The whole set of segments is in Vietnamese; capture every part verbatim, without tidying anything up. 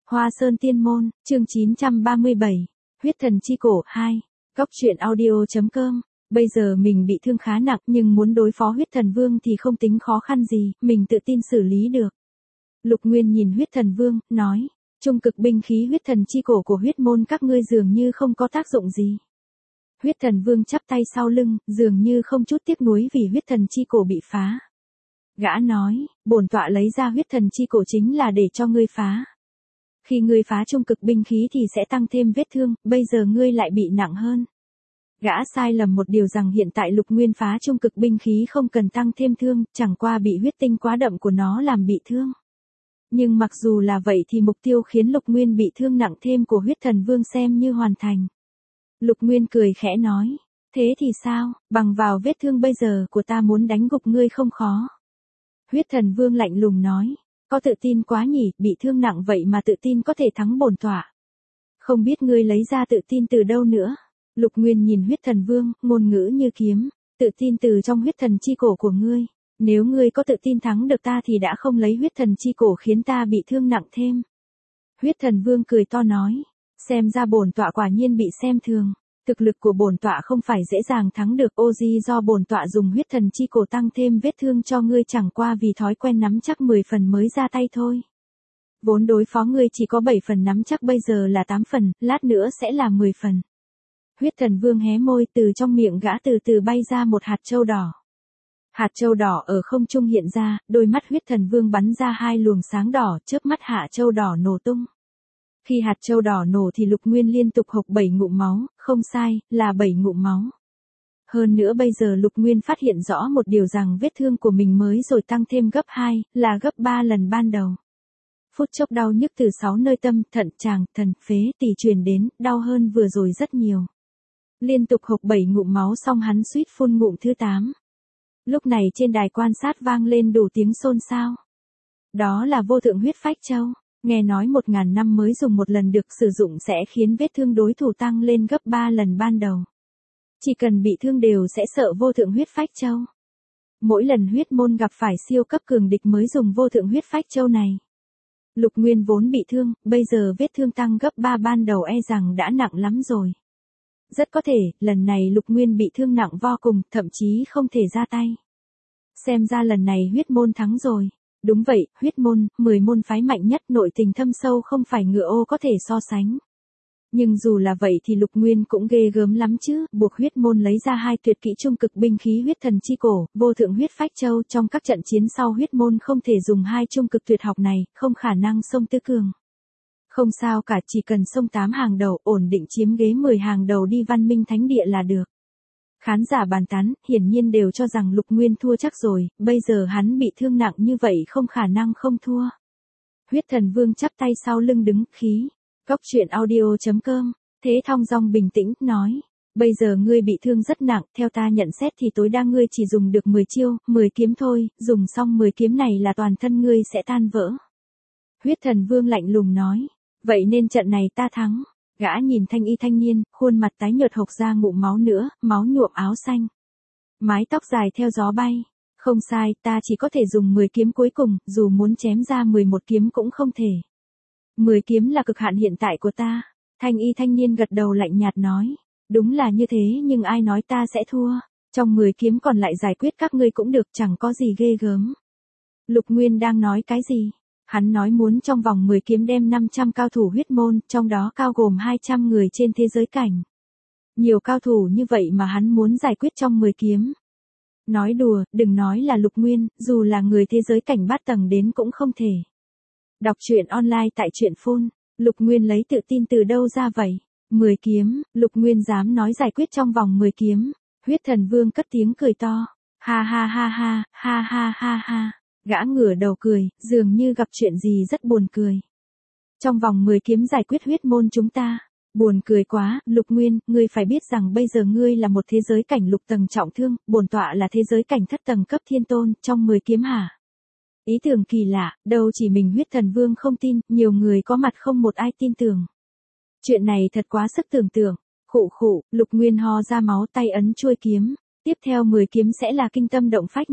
Hoa Sơn Tiên Môn, chương chín trăm ba mươi bảy, Huyết Thần Chi Cổ hai, Góc truyện audio.com. Bây giờ mình bị thương khá nặng nhưng muốn đối phó Huyết Thần Vương thì không tính khó khăn gì, mình tự tin xử lý được. Lục Nguyên nhìn Huyết Thần Vương, nói, trung cực binh khí Huyết Thần Chi Cổ của huyết môn các ngươi dường như không có tác dụng gì. Huyết Thần Vương chắp tay sau lưng, dường như không chút tiếc nuối vì Huyết Thần Chi Cổ bị phá. Gã nói, bổn tọa lấy ra Huyết Thần Chi Cổ chính là để cho ngươi phá. Khi ngươi phá trung cực binh khí thì sẽ tăng thêm vết thương, bây giờ ngươi lại bị nặng hơn. Gã sai lầm một điều rằng hiện tại Lục Nguyên phá trung cực binh khí không cần tăng thêm thương, chẳng qua bị huyết tinh quá đậm của nó làm bị thương. Nhưng mặc dù là vậy thì mục tiêu khiến Lục Nguyên bị thương nặng thêm của Huyết Thần Vương xem như hoàn thành. Lục Nguyên cười khẽ nói, thế thì sao, bằng vào vết thương bây giờ của ta muốn đánh gục ngươi không khó. Huyết Thần Vương lạnh lùng nói, có tự tin quá nhỉ, bị thương nặng vậy mà tự tin có thể thắng bổn tọa. Không biết ngươi lấy ra tự tin từ đâu nữa. Lục Nguyên nhìn Huyết Thần Vương, ngôn ngữ như kiếm, tự tin từ trong Huyết Thần Chi Cổ của ngươi. Nếu ngươi có tự tin thắng được ta thì đã không lấy Huyết Thần Chi Cổ khiến ta bị thương nặng thêm. Huyết Thần Vương cười to nói, xem ra bổn tọa quả nhiên bị xem thường. Thực lực của bổn tọa không phải dễ dàng thắng được, ô di do bổn tọa dùng Huyết Thần Chi Cổ tăng thêm vết thương cho ngươi chẳng qua vì thói quen nắm chắc mười phần mới ra tay thôi. Vốn đối phó ngươi chỉ có bảy phần nắm chắc bây giờ là tám phần, lát nữa sẽ là mười phần. Huyết Thần Vương hé môi, từ trong miệng gã từ từ bay ra một hạt châu đỏ. Hạt châu đỏ ở không trung hiện ra, đôi mắt Huyết Thần Vương bắn ra hai luồng sáng đỏ, chớp mắt hạ châu đỏ nổ tung. Khi hạt châu đỏ nổ thì Lục Nguyên liên tục hộc bảy ngụm máu, không sai, là bảy ngụm máu. Hơn nữa bây giờ Lục Nguyên phát hiện rõ một điều rằng vết thương của mình mới rồi tăng thêm gấp hai, là gấp ba lần ban đầu. Phút chốc đau nhức từ sáu nơi tâm, thận, tràng, thần, phế, tỳ truyền đến, đau hơn vừa rồi rất nhiều. Liên tục hộc bảy ngụm máu xong hắn suýt phun ngụm thứ tám. Lúc này trên đài quan sát vang lên đủ tiếng xôn xao. Đó là vô thượng huyết phách châu. Nghe nói một ngàn năm mới dùng một lần được sử dụng sẽ khiến vết thương đối thủ tăng lên gấp ba lần ban đầu. Chỉ cần bị thương đều sẽ sợ vô thượng huyết phách châu. Mỗi lần huyết môn gặp phải siêu cấp cường địch mới dùng vô thượng huyết phách châu này. Lục Nguyên vốn bị thương, bây giờ vết thương tăng gấp ba ban đầu e rằng đã nặng lắm rồi. Rất có thể, lần này Lục Nguyên bị thương nặng vô cùng, thậm chí không thể ra tay. Xem ra lần này huyết môn thắng rồi. Đúng vậy, huyết môn, mười môn phái mạnh nhất, nội tình thâm sâu không phải ngựa ô có thể so sánh. Nhưng dù là vậy thì Lục Nguyên cũng ghê gớm lắm chứ, buộc huyết môn lấy ra hai tuyệt kỹ trung cực binh khí Huyết Thần Chi Cổ, vô thượng huyết phách châu, trong các trận chiến sau huyết môn không thể dùng hai trung cực tuyệt học này, không khả năng xông tứ cường. Không sao cả, chỉ cần xông tám hàng đầu, ổn định chiếm ghế mười hàng đầu đi Văn Minh Thánh Địa là được. Khán giả bàn tán, hiển nhiên đều cho rằng Lục Nguyên thua chắc rồi, bây giờ hắn bị thương nặng như vậy không khả năng không thua. Huyết Thần Vương chắp tay sau lưng đứng, khí. Góc truyện audio.com, thế thong dong bình tĩnh, nói, bây giờ ngươi bị thương rất nặng, theo ta nhận xét thì tối đa ngươi chỉ dùng được mười chiêu, mười kiếm thôi, dùng xong mười kiếm này là toàn thân ngươi sẽ tan vỡ. Huyết Thần Vương lạnh lùng nói, vậy nên trận này ta thắng. Gã nhìn thanh y thanh niên, khuôn mặt tái nhợt hộc ra ngụm máu nữa, máu nhuộm áo xanh. Mái tóc dài theo gió bay. Không sai, ta chỉ có thể dùng mười kiếm cuối cùng, dù muốn chém ra mười một kiếm cũng không thể. mười kiếm là cực hạn hiện tại của ta. Thanh y thanh niên gật đầu lạnh nhạt nói. Đúng là như thế nhưng ai nói ta sẽ thua. Trong mười kiếm còn lại giải quyết các ngươi cũng được, chẳng có gì ghê gớm. Lục Nguyên đang nói cái gì? Hắn nói muốn trong vòng mười kiếm đem năm trăm cao thủ huyết môn, trong đó cao gồm hai trăm người trên thế giới cảnh. Nhiều cao thủ như vậy mà hắn muốn giải quyết trong mười kiếm. Nói đùa, đừng nói là Lục Nguyên, dù là người thế giới cảnh bát tầng đến cũng không thể. Đọc truyện online tại truyện phone, Lục Nguyên lấy tự tin từ đâu ra vậy? mười kiếm, Lục Nguyên dám nói giải quyết trong vòng mười kiếm. Huyết Thần Vương cất tiếng cười to. Ha ha ha ha, ha ha ha ha. Gã ngửa đầu cười, dường như gặp chuyện gì rất buồn cười. Trong vòng mười kiếm giải quyết huyết môn chúng ta. Buồn cười quá, Lục Nguyên, ngươi phải biết rằng bây giờ ngươi là một thế giới cảnh lục tầng trọng thương, bổn tọa là thế giới cảnh thất tầng cấp thiên tôn, trong mười kiếm hả? Ý tưởng kỳ lạ, đâu chỉ mình Huyết Thần Vương không tin, nhiều người có mặt không một ai tin tưởng. Chuyện này thật quá sức tưởng tượng. Khụ khụ, Lục Nguyên ho ra máu, tay ấn chuôi kiếm. Tiếp theo mười kiếm sẽ là kinh tâm động phách nhất.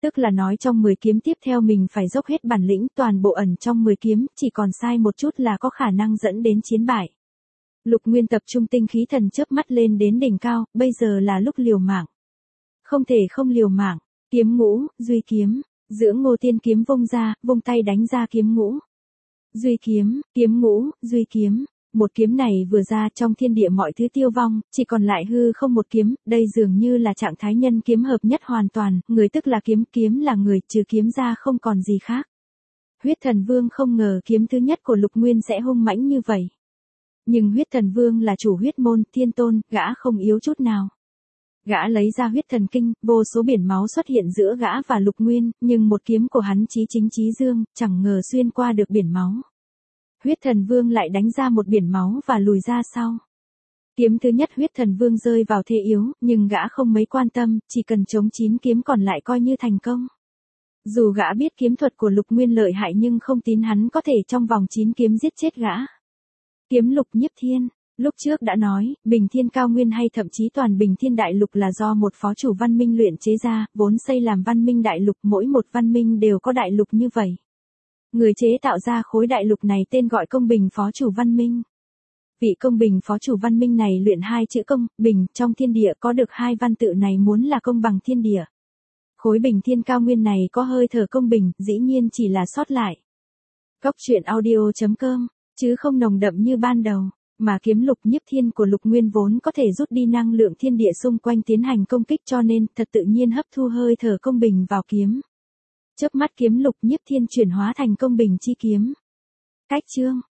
Tức là nói trong mười kiếm tiếp theo mình phải dốc hết bản lĩnh, toàn bộ ẩn trong mười kiếm, chỉ còn sai một chút là có khả năng dẫn đến chiến bại. Lục Nguyên tập trung tinh khí thần chớp mắt lên đến đỉnh cao, bây giờ là lúc liều mạng. Không thể không liều mạng, kiếm ngũ, duy kiếm, dưỡng Ngô Tiên kiếm vung ra, vung tay đánh ra kiếm ngũ. Duy kiếm, kiếm ngũ, duy kiếm. Một kiếm này vừa ra trong thiên địa mọi thứ tiêu vong, chỉ còn lại hư không một kiếm, đây dường như là trạng thái nhân kiếm hợp nhất hoàn toàn, người tức là kiếm, kiếm là người, trừ kiếm ra không còn gì khác. Huyết Thần Vương không ngờ kiếm thứ nhất của Lục Nguyên sẽ hung mãnh như vậy. Nhưng Huyết Thần Vương là chủ huyết môn, thiên tôn, gã không yếu chút nào. Gã lấy ra huyết thần kinh, vô số biển máu xuất hiện giữa gã và Lục Nguyên, nhưng một kiếm của hắn chí chính chí dương, chẳng ngờ xuyên qua được biển máu. Huyết Thần Vương lại đánh ra một biển máu và lùi ra sau. Kiếm thứ nhất Huyết Thần Vương rơi vào thế yếu, nhưng gã không mấy quan tâm, chỉ cần chống chín kiếm còn lại coi như thành công. Dù gã biết kiếm thuật của Lục Nguyên lợi hại nhưng không tin hắn có thể trong vòng chín kiếm giết chết gã. Kiếm Lục Nhiếp Thiên, lúc trước đã nói, Bình Thiên Cao Nguyên hay thậm chí toàn Bình Thiên Đại Lục là do một phó chủ văn minh luyện chế ra, vốn xây làm văn minh đại lục, mỗi một văn minh đều có đại lục như vậy. Người chế tạo ra khối đại lục này tên gọi Công Bình phó chủ văn minh. Vị Công Bình phó chủ văn minh này luyện hai chữ công, bình, trong thiên địa có được hai văn tự này muốn là công bằng thiên địa. Khối Bình Thiên Cao Nguyên này có hơi thở công bình, dĩ nhiên chỉ là sót lại. Cốc truyện audio chấm com, chứ không nồng đậm như ban đầu, mà kiếm Lục Nhiếp Thiên của Lục Nguyên vốn có thể rút đi năng lượng thiên địa xung quanh tiến hành công kích cho nên thật tự nhiên hấp thu hơi thở công bình vào kiếm. Chớp mắt kiếm Lục Nhiếp Thiên chuyển hóa thành công bình chi kiếm. Cách chương